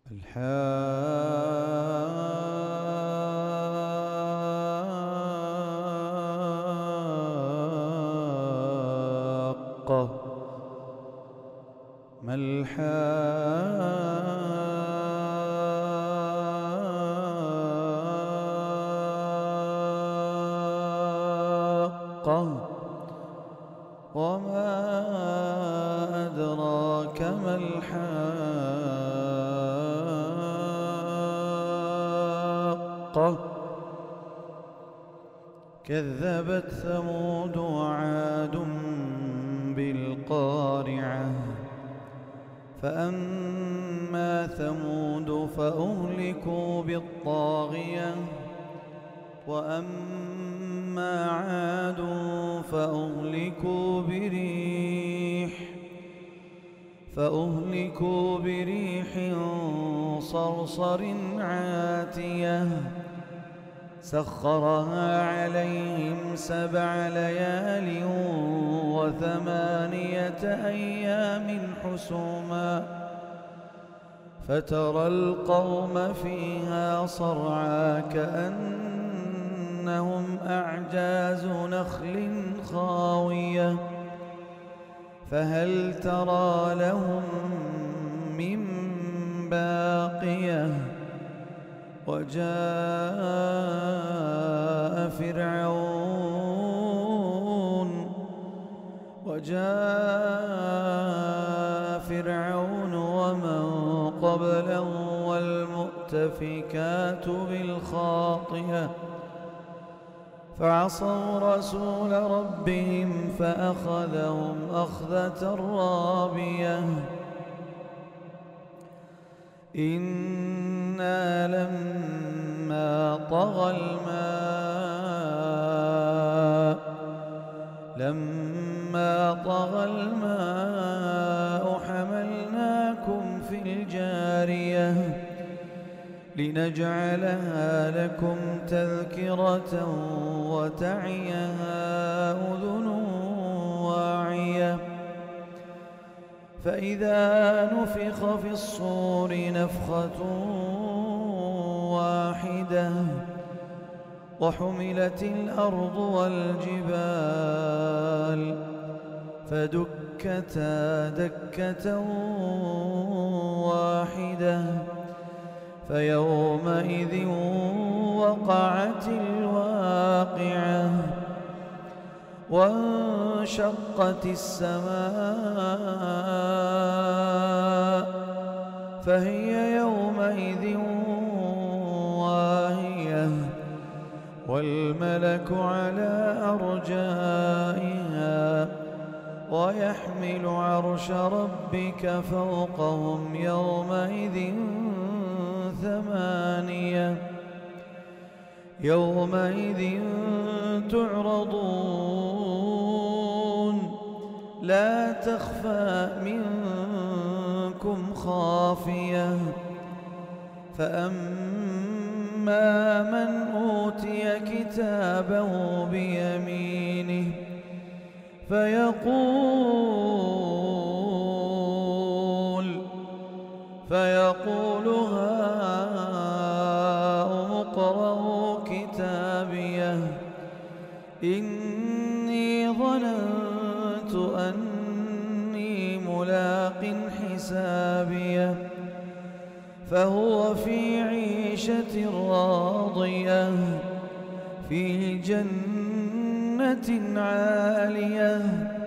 الحاقة ما الحاقة وما أدراك ما الحاقة كذبت ثمود وعاد بالقارعة فأما ثمود فأهلكوا بالطاغية وأما عاد فأهلكوا بريح صرصر عاتية سخرها عليهم 7 ليال و8 أيام حسوما فترى القوم فيها صرعى كأنهم أعجاز نخل خاوية فهل ترى لهم من باقية وجاء فرعون ومن قبله والمؤتفكات بالخاطئة فعصوا رسول ربهم فأخذهم أخذة رابية إنا لما طغى الماء حملناكم في الجارية لنجعلها لكم تذكرة وتعيها أذن واعية فإذا نفخ في الصور نفخة واحدة وحملت الأرض والجبال فدكتا دكة واحدة فيومئذ وقعت الواقعة وانشقت السماء فهي يومئذ واهية والملك على أرجائها ويحمل عرش ربك فوقهم يومئذ 8 يومئذ تعرضون لا تخفى منكم خافية فأما من أوتي كتابه بيمينه فيقول هاؤم اقرءوا كتابيه إني ظننت أني ملاق حسابيه فهو في عيشة راضية في جنة عالية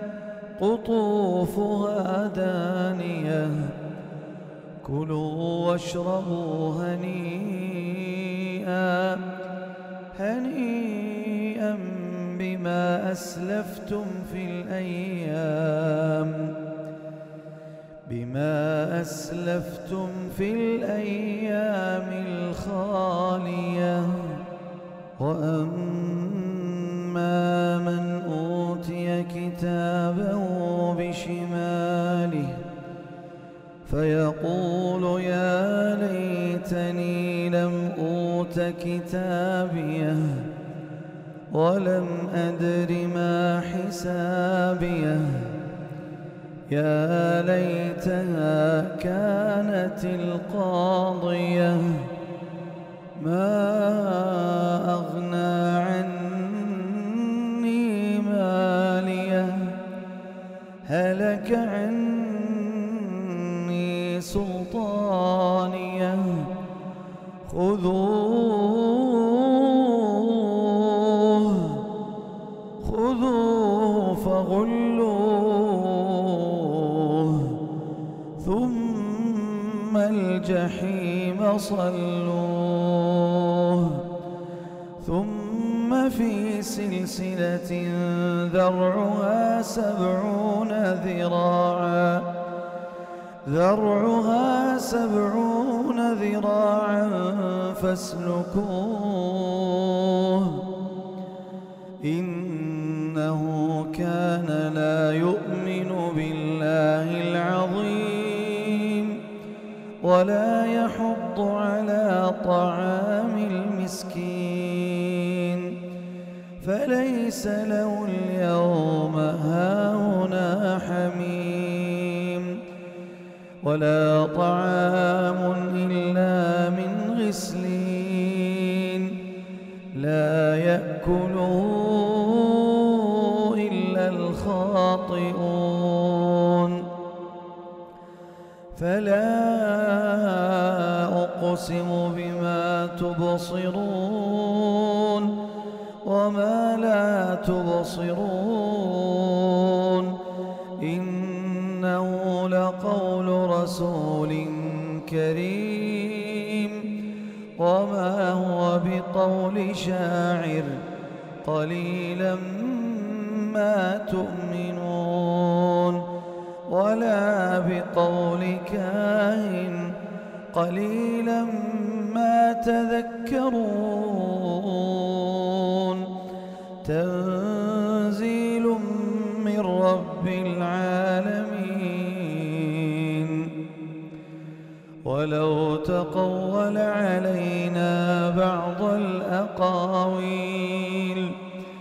قطوفها دانية كلوا واشربوا هنيئا بما أسلفتم في الأيام الخالية وأما من أوتي كتابه بشماله فيقول يا ليتني لم أوت كتابيه ولم أدر ما حسابيه يا ليتها كانت القاضية ما أغنى عني ماليه هلك عني سلطانيه خذوه فغلوه ثم الجحيم صلوه ثم في سلسلة ذرعها 70 ذراعا فاسلكوه إنه كان لا يؤمن بالله العظيم ولا يحض على طعام المسكين فليس له اليوم هاهنا حميم ولا طعام إلا من غسلين لا يأكله إلا الخاطئون فلا أقسم بما تبصرون وما لا تبصرون إنه لقول رسول كريم وما هو بقول شاعر قليلا ما تؤمنون ولا بقول كاهن قليلا ما تذكرون تنزيل من رب العالمين ولو تقول علينا بعض الأقاويل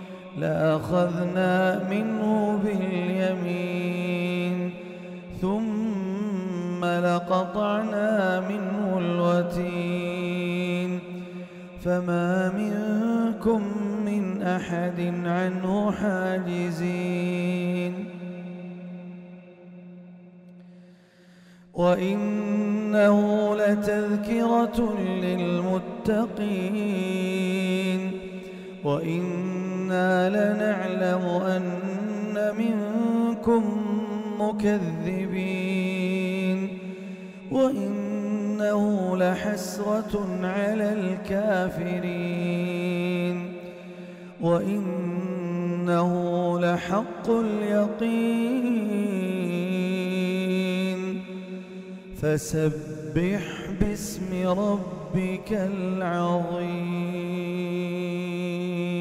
لأخذنا منه باليمين ثم لقطعنا منه الوتين فما منكم من أحد عنه حاجزين وإنه لتذكرة للمتقين وإنا لنعلم أن منكم مكذبين وإنه لحسرة على الكافرين وإنه لحق اليقين فسبح باسم ربك العظيم.